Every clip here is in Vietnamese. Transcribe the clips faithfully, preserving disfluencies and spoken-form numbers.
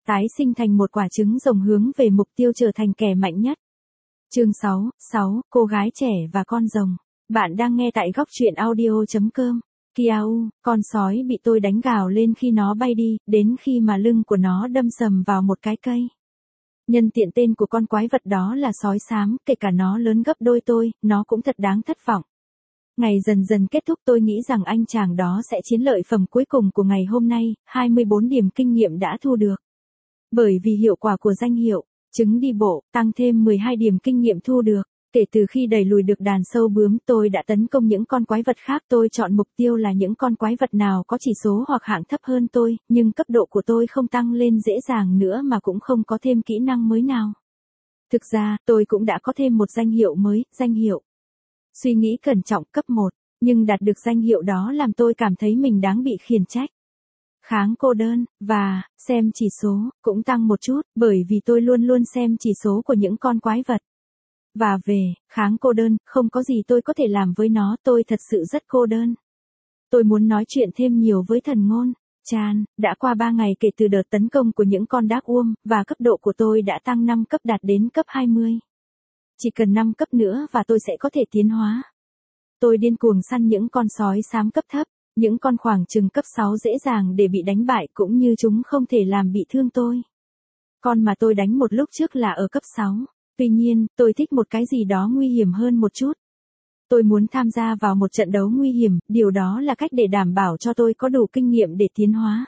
tái sinh thành một quả trứng rồng hướng về mục tiêu trở thành kẻ mạnh nhất. Chương sáu, sáu, cô gái trẻ và con rồng. Bạn đang nghe tại góc truyện audio chấm com. Kiao, con sói bị tôi đánh gào lên khi nó bay đi, đến khi mà lưng của nó đâm sầm vào một cái cây. Nhân tiện tên của con quái vật đó là sói xám, kể cả nó lớn gấp đôi tôi, nó cũng thật đáng thất vọng. Ngày dần dần kết thúc, tôi nghĩ rằng anh chàng đó sẽ chiến lợi phẩm cuối cùng của ngày hôm nay, hai mươi bốn điểm kinh nghiệm đã thu được. Bởi vì hiệu quả của danh hiệu, trứng đi bộ, tăng thêm mười hai điểm kinh nghiệm thu được. Kể từ khi đẩy lùi được đàn sâu bướm, tôi đã tấn công những con quái vật khác. Tôi chọn mục tiêu là những con quái vật nào có chỉ số hoặc hạng thấp hơn tôi, nhưng cấp độ của tôi không tăng lên dễ dàng nữa mà cũng không có thêm kỹ năng mới nào. Thực ra, tôi cũng đã có thêm một danh hiệu mới, danh hiệu suy nghĩ cẩn trọng cấp một, nhưng đạt được danh hiệu đó làm tôi cảm thấy mình đáng bị khiển trách. Kháng cô đơn, và, xem chỉ số, cũng tăng một chút, bởi vì tôi luôn luôn xem chỉ số của những con quái vật. Và về, kháng cô đơn, không có gì tôi có thể làm với nó, tôi thật sự rất cô đơn. Tôi muốn nói chuyện thêm nhiều với thần ngôn. Chan, đã qua ba ngày kể từ đợt tấn công của những con Dark Worm, và cấp độ của tôi đã tăng năm cấp đạt đến cấp hai mươi. Chỉ cần năm cấp nữa và tôi sẽ có thể tiến hóa. Tôi điên cuồng săn những con sói xám cấp thấp, những con khoảng chừng cấp sáu dễ dàng để bị đánh bại cũng như chúng không thể làm bị thương tôi. Con mà tôi đánh một lúc trước là ở cấp sáu. Tuy nhiên, tôi thích một cái gì đó nguy hiểm hơn một chút. Tôi muốn tham gia vào một trận đấu nguy hiểm, điều đó là cách để đảm bảo cho tôi có đủ kinh nghiệm để tiến hóa.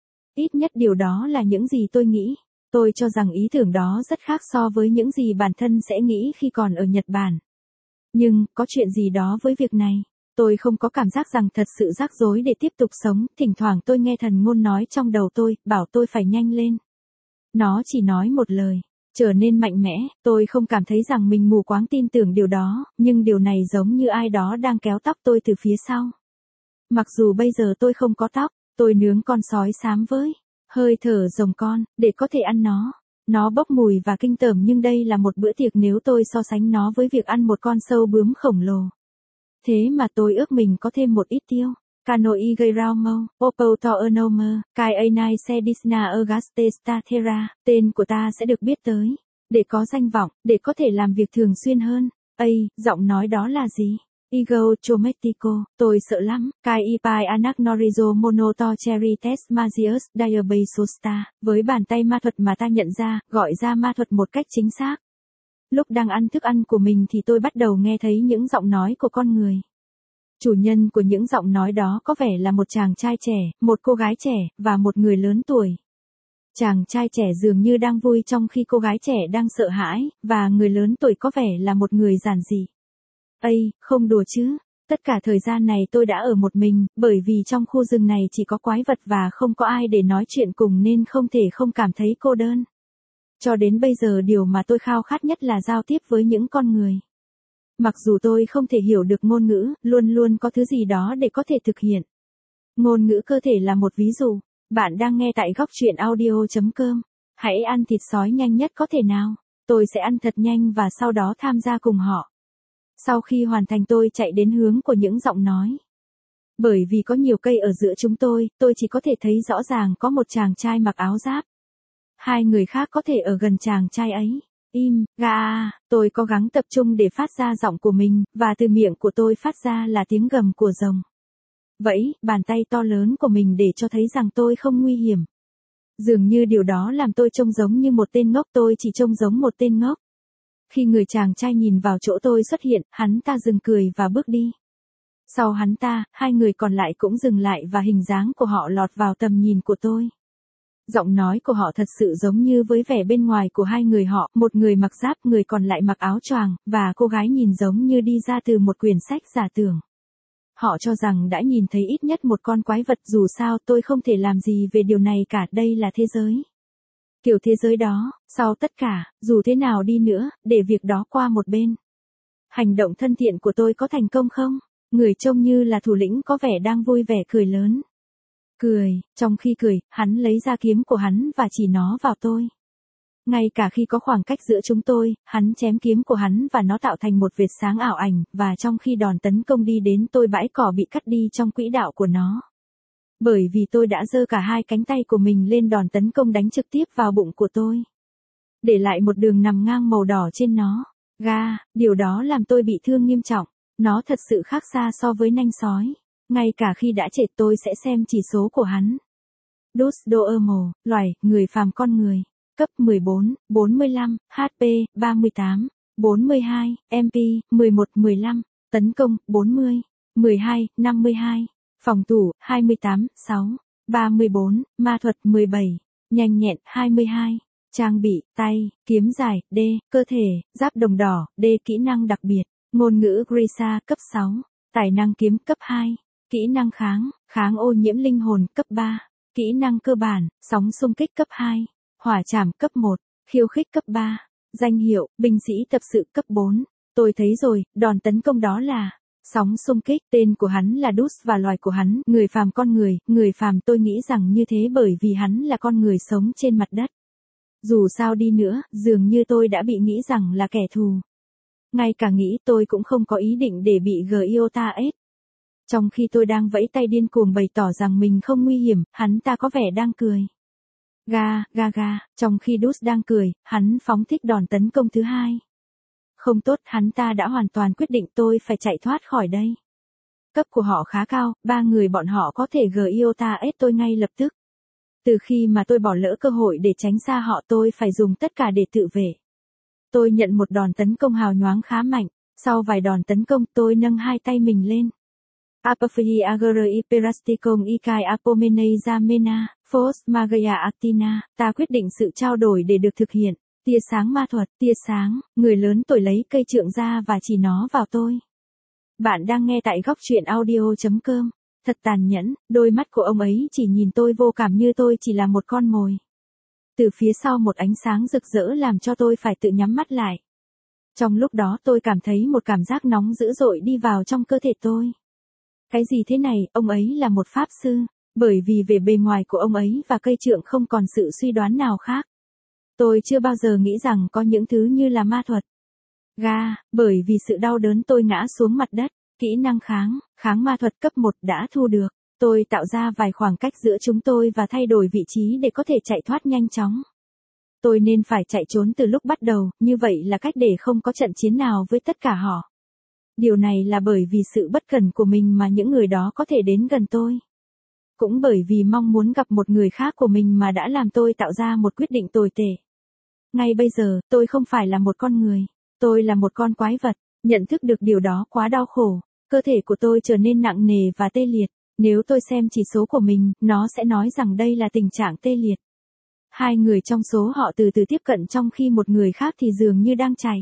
Ít nhất điều đó là những gì tôi nghĩ. Tôi cho rằng ý tưởng đó rất khác so với những gì bản thân sẽ nghĩ khi còn ở Nhật Bản. Nhưng, có chuyện gì đó với việc này. Tôi không có cảm giác rằng thật sự rắc rối để tiếp tục sống, thỉnh thoảng tôi nghe thần ngôn nói trong đầu tôi, bảo tôi phải nhanh lên. Nó chỉ nói một lời. Trở nên mạnh mẽ, tôi không cảm thấy rằng mình mù quáng tin tưởng điều đó, nhưng điều này giống như ai đó đang kéo tóc tôi từ phía sau. Mặc dù bây giờ tôi không có tóc, tôi nướng con sói xám với hơi thở rồng con, để có thể ăn nó. Nó bốc mùi và kinh tởm nhưng đây là một bữa tiệc nếu tôi so sánh nó với việc ăn một con sâu bướm khổng lồ. Thế mà tôi ước mình có thêm một ít tiêu. Cano y gây rau mâu, Oppo to enomer, Kai Anai Sedisna Auguste Statera, tên của ta sẽ được biết tới. Để có danh vọng, để có thể làm việc thường xuyên hơn. Ây, giọng nói đó là gì? Ego Chometico, tôi sợ lắm. Kai Ipai Anagnorizo Monoto Cherry Test Magius Diabesosta, với bàn tay ma thuật mà ta nhận ra, gọi ra ma thuật một cách chính xác. Lúc đang ăn thức ăn của mình thì tôi bắt đầu nghe thấy những giọng nói của con người. Chủ nhân của những giọng nói đó có vẻ là một chàng trai trẻ, một cô gái trẻ, và một người lớn tuổi. Chàng trai trẻ dường như đang vui trong khi cô gái trẻ đang sợ hãi, và người lớn tuổi có vẻ là một người giản dị. Ây, không đùa chứ, tất cả thời gian này tôi đã ở một mình, bởi vì trong khu rừng này chỉ có quái vật và không có ai để nói chuyện cùng nên không thể không cảm thấy cô đơn. Cho đến bây giờ điều mà tôi khao khát nhất là giao tiếp với những con người. Mặc dù tôi không thể hiểu được ngôn ngữ, luôn luôn có thứ gì đó để có thể thực hiện. Ngôn ngữ cơ thể là một ví dụ. Bạn đang nghe tại góc truyện audio chấm com. Hãy ăn thịt sói nhanh nhất có thể nào. Tôi sẽ ăn thật nhanh và sau đó tham gia cùng họ. Sau khi hoàn thành tôi chạy đến hướng của những giọng nói. Bởi vì có nhiều cây ở giữa chúng tôi, tôi chỉ có thể thấy rõ ràng có một chàng trai mặc áo giáp. Hai người khác có thể ở gần chàng trai ấy. Im, ga, tôi cố gắng tập trung để phát ra giọng của mình, và từ miệng của tôi phát ra là tiếng gầm của rồng. Vẫy, bàn tay to lớn của mình để cho thấy rằng tôi không nguy hiểm. Dường như điều đó làm tôi trông giống như một tên ngốc, tôi chỉ trông giống một tên ngốc. Khi người chàng trai nhìn vào chỗ tôi xuất hiện, hắn ta dừng cười và bước đi. Sau hắn ta, hai người còn lại cũng dừng lại và hình dáng của họ lọt vào tầm nhìn của tôi. Giọng nói của họ thật sự giống như với vẻ bên ngoài của hai người họ, một người mặc giáp, người còn lại mặc áo choàng, và cô gái nhìn giống như đi ra từ một quyển sách giả tưởng. Họ cho rằng đã nhìn thấy ít nhất một con quái vật, dù sao tôi không thể làm gì về điều này cả, đây là thế giới. Kiểu thế giới đó, sau tất cả, dù thế nào đi nữa, để việc đó qua một bên. Hành động thân thiện của tôi có thành công không? Người trông như là thủ lĩnh có vẻ đang vui vẻ cười lớn. Cười, trong khi cười, hắn lấy ra kiếm của hắn và chỉ nó vào tôi. Ngay cả khi có khoảng cách giữa chúng tôi, hắn chém kiếm của hắn và nó tạo thành một vệt sáng ảo ảnh, và trong khi đòn tấn công đi đến tôi bãi cỏ bị cắt đi trong quỹ đạo của nó. Bởi vì tôi đã giơ cả hai cánh tay của mình lên đòn tấn công đánh trực tiếp vào bụng của tôi. Để lại một đường nằm ngang màu đỏ trên nó. Ga, điều đó làm tôi bị thương nghiêm trọng. Nó thật sự khác xa so với nanh sói. Ngay cả khi đã chết tôi sẽ xem chỉ số của hắn. Dus Doermo, loài, người phàm con người. Cấp mười bốn, bốn mươi lăm, hát pê, ba mươi tám, bốn mươi hai, em pê, mười một, mười lăm, tấn công, bốn mươi, mười hai, năm mươi hai, phòng thủ, hai mươi tám, sáu, ba mươi bốn, ma thuật, mười bảy, nhanh nhẹn, hai mươi hai, trang bị, tay, kiếm dài, D, cơ thể, giáp đồng đỏ, D, kỹ năng đặc biệt, ngôn ngữ Grisha, cấp sáu, tài năng kiếm, cấp hai, kỹ năng kháng, kháng ô nhiễm linh hồn, cấp ba, kỹ năng cơ bản, sóng xung kích, cấp hai. Hỏa trảm cấp một, khiêu khích cấp ba, danh hiệu, binh sĩ tập sự cấp bốn. Tôi thấy rồi, đòn tấn công đó là sóng xung kích, tên của hắn là Dus và loài của hắn, người phàm con người, người phàm tôi nghĩ rằng như thế bởi vì hắn là con người sống trên mặt đất. Dù sao đi nữa, dường như tôi đã bị nghĩ rằng là kẻ thù. Ngay cả nghĩ tôi cũng không có ý định để bị Giota ết. Trong khi tôi đang vẫy tay điên cuồng bày tỏ rằng mình không nguy hiểm, hắn ta có vẻ đang cười. Ga, ga ga, trong khi Dus đang cười, hắn phóng thích đòn tấn công thứ hai. Không tốt, hắn ta đã hoàn toàn quyết định tôi phải chạy thoát khỏi đây. Cấp của họ khá cao, ba người bọn họ có thể Giota ết tôi ngay lập tức. Từ khi mà tôi bỏ lỡ cơ hội để tránh xa họ tôi phải dùng tất cả để tự vệ. Tôi nhận một đòn tấn công hào nhoáng khá mạnh, sau vài đòn tấn công tôi nâng hai tay mình lên. Apophi agri perasticum ikai apomenei zamena, phos magia actina, ta quyết định sự trao đổi để được thực hiện. Tia sáng ma thuật, tia sáng, người lớn tuổi lấy cây trượng ra và chỉ nó vào tôi. Bạn đang nghe tại góc truyện audio chấm com. Thật tàn nhẫn, đôi mắt của ông ấy chỉ nhìn tôi vô cảm như tôi chỉ là một con mồi. Từ phía sau một ánh sáng rực rỡ làm cho tôi phải tự nhắm mắt lại. Trong lúc đó tôi cảm thấy một cảm giác nóng dữ dội đi vào trong cơ thể tôi. Cái gì thế này, ông ấy là một pháp sư, bởi vì về bề ngoài của ông ấy và cây trượng không còn sự suy đoán nào khác. Tôi chưa bao giờ nghĩ rằng có những thứ như là ma thuật. Ga, bởi vì sự đau đớn tôi ngã xuống mặt đất, kỹ năng kháng, kháng ma thuật cấp một đã thu được. Tôi tạo ra vài khoảng cách giữa chúng tôi và thay đổi vị trí để có thể chạy thoát nhanh chóng. Tôi nên phải chạy trốn từ lúc bắt đầu, như vậy là cách để không có trận chiến nào với tất cả họ. Điều này là bởi vì sự bất cẩn của mình mà những người đó có thể đến gần tôi. Cũng bởi vì mong muốn gặp một người khác của mình mà đã làm tôi tạo ra một quyết định tồi tệ. Ngay bây giờ, tôi không phải là một con người. Tôi là một con quái vật. Nhận thức được điều đó quá đau khổ. Cơ thể của tôi trở nên nặng nề và tê liệt. Nếu tôi xem chỉ số của mình, nó sẽ nói rằng đây là tình trạng tê liệt. Hai người trong số họ từ từ tiếp cận trong khi một người khác thì dường như đang chạy.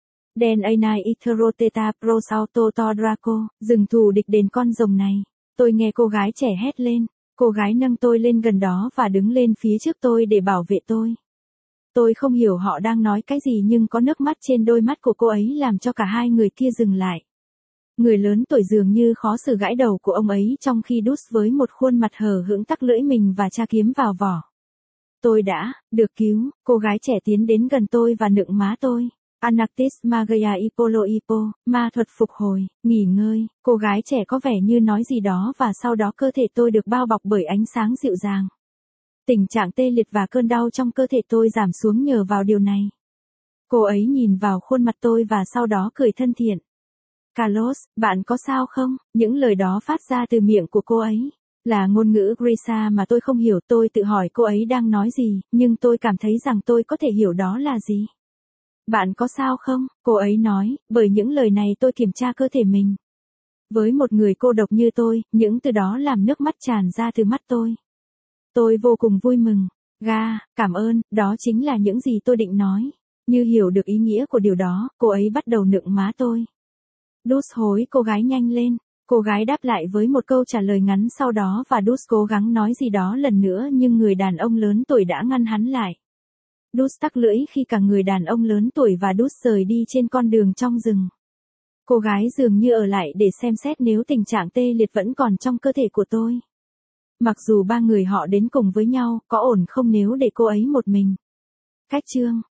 Den Anai Itheroteta Prosauto to Draco, dừng thù địch đến con rồng này. Tôi nghe cô gái trẻ hét lên. Cô gái nâng tôi lên gần đó và đứng lên phía trước tôi để bảo vệ tôi. Tôi không hiểu họ đang nói cái gì nhưng có nước mắt trên đôi mắt của cô ấy làm cho cả hai người kia dừng lại. Người lớn tuổi dường như khó xử gãi đầu của ông ấy trong khi Dus với một khuôn mặt hờ hững tắc lưỡi mình và tra kiếm vào vỏ. Tôi đã, được cứu, cô gái trẻ tiến đến gần tôi và nựng má tôi. Anactis Magia Ipolo Ipo, ma thuật phục hồi, nghỉ ngơi, cô gái trẻ có vẻ như nói gì đó và sau đó cơ thể tôi được bao bọc bởi ánh sáng dịu dàng. Tình trạng tê liệt và cơn đau trong cơ thể tôi giảm xuống nhờ vào điều này. Cô ấy nhìn vào khuôn mặt tôi và sau đó cười thân thiện. Carlos, bạn có sao không? Những lời đó phát ra từ miệng của cô ấy. Là ngôn ngữ Grisha mà tôi không hiểu, tôi tự hỏi cô ấy đang nói gì, nhưng tôi cảm thấy rằng tôi có thể hiểu đó là gì. Bạn có sao không? Cô ấy nói, bởi những lời này tôi kiểm tra cơ thể mình. Với một người cô độc như tôi, những từ đó làm nước mắt tràn ra từ mắt tôi. Tôi vô cùng vui mừng. Ga, cảm ơn, đó chính là những gì tôi định nói. Như hiểu được ý nghĩa của điều đó, cô ấy bắt đầu nựng má tôi. Dus hối cô gái nhanh lên. Cô gái đáp lại với một câu trả lời ngắn sau đó và Dus cố gắng nói gì đó lần nữa nhưng người đàn ông lớn tuổi đã ngăn hắn lại. Dus tắc lưỡi khi cả người đàn ông lớn tuổi và Dus rời đi trên con đường trong rừng. Cô gái dường như ở lại để xem xét nếu tình trạng tê liệt vẫn còn trong cơ thể của tôi. Mặc dù ba người họ đến cùng với nhau, có ổn không nếu để cô ấy một mình. Cách chương